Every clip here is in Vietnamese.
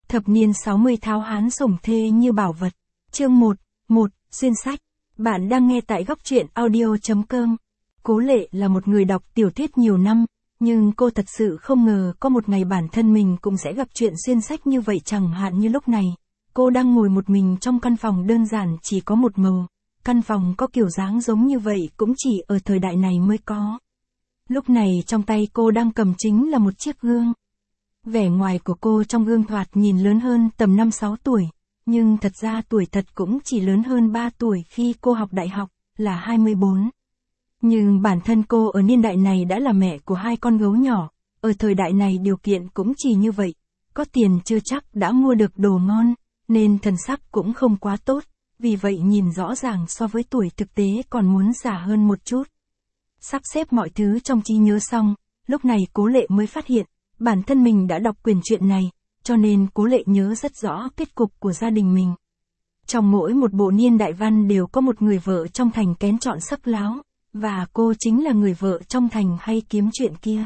Thập niên 60 tháo hán sủng thê như bảo vật. Chương 1, xuyên sách. Bạn đang nghe tại góc truyện audio.com. Cố Lệ là một người đọc tiểu thuyết nhiều năm, nhưng cô thật sự không ngờ có một ngày bản thân mình cũng sẽ gặp chuyện xuyên sách như vậy, chẳng hạn như lúc này. Cô đang ngồi một mình trong căn phòng đơn giản chỉ có một màu. Căn phòng có kiểu dáng giống như vậy cũng chỉ ở thời đại này mới có. Lúc này trong tay cô đang cầm chính là một chiếc gương. Vẻ ngoài của cô trong gương thoạt nhìn lớn hơn tầm 5-6 tuổi, nhưng thật ra tuổi thật cũng chỉ lớn hơn 3 tuổi khi cô học đại học, là 24. Nhưng bản thân cô ở niên đại này đã là mẹ của 2 con gấu nhỏ, ở thời đại này điều kiện cũng chỉ như vậy, có tiền chưa chắc đã mua được đồ ngon, nên thần sắc cũng không quá tốt, vì vậy nhìn rõ ràng so với tuổi thực tế còn muốn già hơn một chút. Sắp xếp mọi thứ trong trí nhớ xong, lúc này Cố Lệ mới phát hiện, bản thân mình đã đọc quyển truyện này, cho nên Cố Lệ nhớ rất rõ kết cục của gia đình mình. Trong mỗi một bộ niên đại văn đều có một người vợ trong thành kén chọn sắc láo, và cô chính là người vợ trong thành hay kiếm chuyện kia.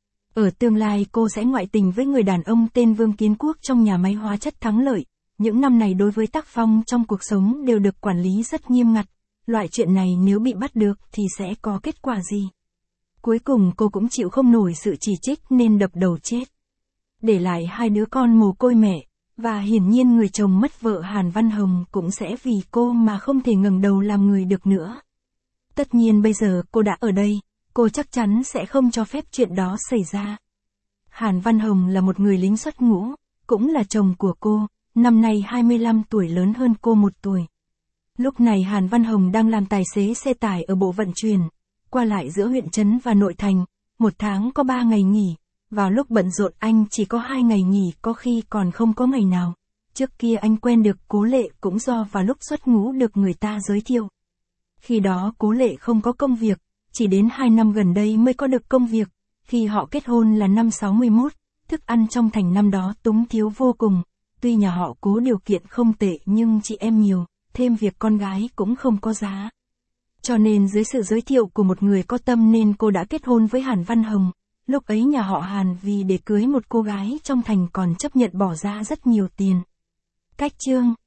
Ở tương lai cô sẽ ngoại tình với người đàn ông tên Vương Kiến Quốc trong nhà máy hóa chất Thắng Lợi. Những năm này đối với tác phong trong cuộc sống đều được quản lý rất nghiêm ngặt. Loại chuyện này nếu bị bắt được thì sẽ có kết quả gì? Cuối cùng cô cũng chịu không nổi sự chỉ trích nên đập đầu chết. Để lại 2 đứa con mồ côi mẹ, và hiển nhiên người chồng mất vợ Hàn Văn Hồng cũng sẽ vì cô mà không thể ngẩng đầu làm người được nữa. Tất nhiên bây giờ cô đã ở đây, cô chắc chắn sẽ không cho phép chuyện đó xảy ra. Hàn Văn Hồng là một người lính xuất ngũ, cũng là chồng của cô, năm nay 25 tuổi, lớn hơn cô 1 tuổi. Lúc này Hàn Văn Hồng đang làm tài xế xe tải ở bộ vận chuyển, qua lại giữa huyện trấn và nội thành, 1 tháng có 3 ngày nghỉ, vào lúc bận rộn anh chỉ có 2 ngày nghỉ, có khi còn không có ngày nào. Trước kia anh quen được Cố Lệ cũng do vào lúc xuất ngũ được người ta giới thiệu. Khi đó Cố Lệ không có công việc, chỉ đến 2 năm gần đây mới có được công việc, khi họ kết hôn là năm 61, thức ăn trong thành năm đó túng thiếu vô cùng, tuy nhà họ Cố điều kiện không tệ nhưng chị em nhiều, thêm việc con gái cũng không có giá. Cho nên dưới sự giới thiệu của một người có tâm nên cô đã kết hôn với Hàn Văn Hồng. Lúc ấy nhà họ Hàn vì để cưới một cô gái trong thành còn chấp nhận bỏ ra rất nhiều tiền. Cách chương